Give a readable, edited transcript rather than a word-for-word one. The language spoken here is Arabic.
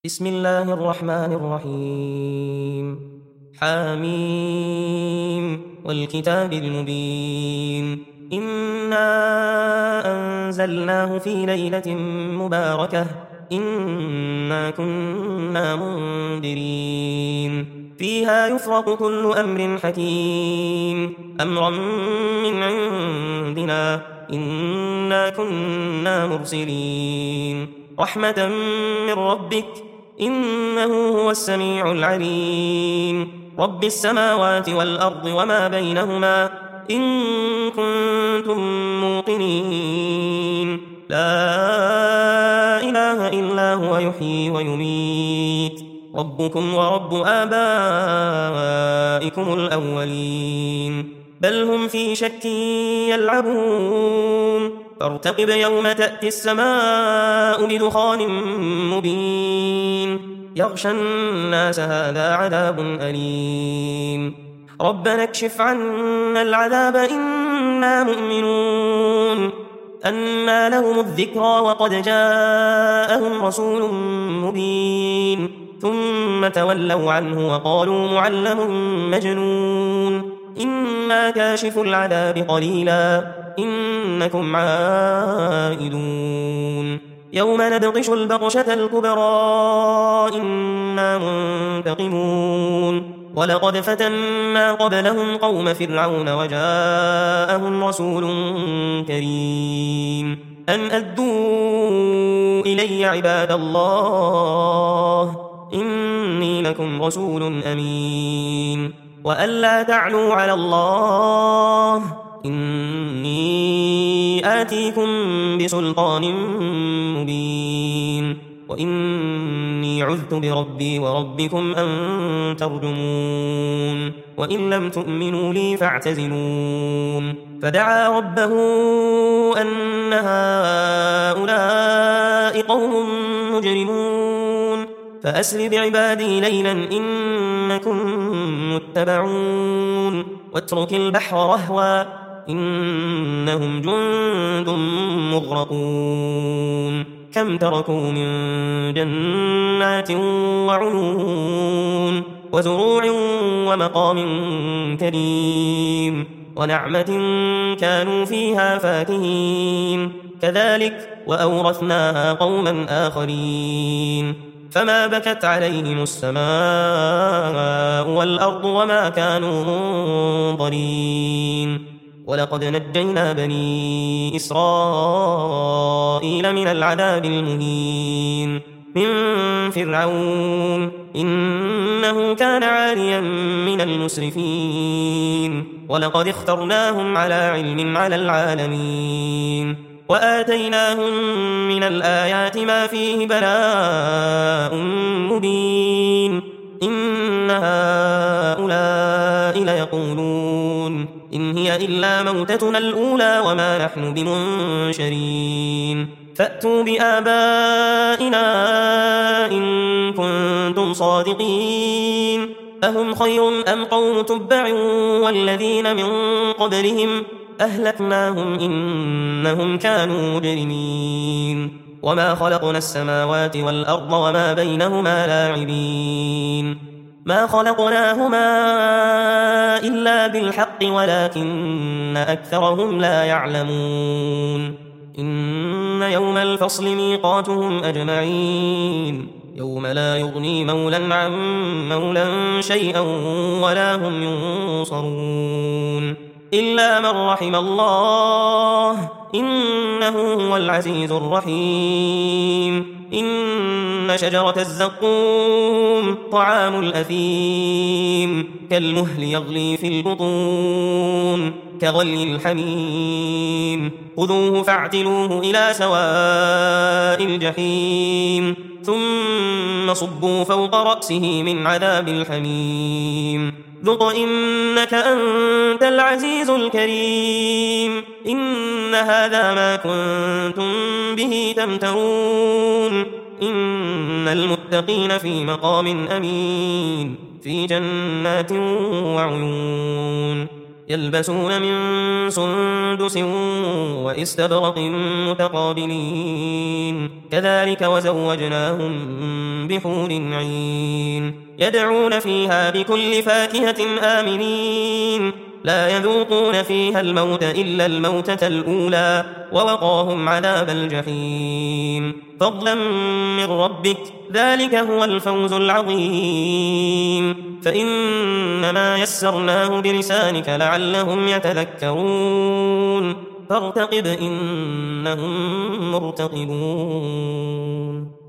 بسم الله الرحمن الرحيم حاميم والكتاب المبين إنا أنزلناه في ليلة مباركة إنا كنا منذرين فيها يفرق كل أمر حكيم أمرا من عندنا إنا كنا مرسلين رحمة من ربك إنه هو السميع العليم رب السماوات والأرض وما بينهما إن كنتم موقنين لا إله إلا هو يحيي ويميت ربكم ورب آبائكم الأولين بل هم في شك يلعبون فارتقب يوم تأتي السماء بدخان مبين يغشى الناس هذا عذاب أليم ربنا اكشف عنا العذاب إنا مؤمنون أنى لهم الذكرى وقد جاءهم رسول مبين ثم تولوا عنه وقالوا معلم مجنون إنا كاشف العذاب قليلا إنكم عائدون يوم نبطش البطشة الكبرى إنا منتقمون ولقد فتنا قبلهم قوم فرعون وجاءهم رسول كريم أن أدوا إلي عباد الله إني لكم رسول أمين وأن لا تعلوا على الله إني آتيكم بسلطان مبين وإني عذت بربي وربكم أن ترجمون وإن لم تؤمنوا لي فاعتزلون فدعا ربه أن هؤلاء قوم مجرمون فأسر بعبادي ليلا إنكم متبعون واترك البحر رهوا إنهم جند مغرقون كم تركوا من جنات وعيون وزروع ومقام كريم ونعمة كانوا فيها فاكهين كذلك وأورثناها قوما آخرين فما بكت عليهم السماء والأرض وما كانوا منظرين ولقد نجينا بني إسرائيل من العذاب المهين من فرعون إنه كان عاليا من المسرفين ولقد اخترناهم على علم على العالمين وآتيناهم من الآيات ما فيه بلاء مبين إن هؤلاء ليقولون إن هي إلا موتتنا الأولى وما نحن بمنشرين فأتوا بآبائنا إن كنتم صادقين أهم خير أم قوم تبع والذين من قبلهم أهلكناهم إنهم كانوا مجرمين وما خلقنا السماوات والأرض وما بينهما لاعبين ما خلقناهما إلا بالحق ولكن أكثرهم لا يعلمون إن يوم الفصل ميقاتهم أجمعين يوم لا يغني مولا عن مولا شيئا ولا هم ينصرون إلا من رحم الله إنه هو العزيز الرحيم إن شجرة الزقوم طعام الأثيم كالمهل يغلي في البطون كغلي الحميم خذوه فاعتلوه إلى سواء الجحيم ثم صبوا فوق رأسه من عذاب الحميم ذق إنك أنت العزيز الكريم إن هذا ما كنتم به تمترون إن المتقين في مقام أمين في جنات وعيون يلبسون من سندس وإستبرق متقابلين كذلك وزوجناهم بحور عين يدعون فيها بكل فاكهة آمنين لا يذوقون فيها الموت إلا الموتة الأولى ووقاهم عذاب الجحيم فضلا من ربك ذلك هو الفوز العظيم فإنما يسرناه بلسانك لعلهم يتذكرون فارتقب إنهم مرتقبون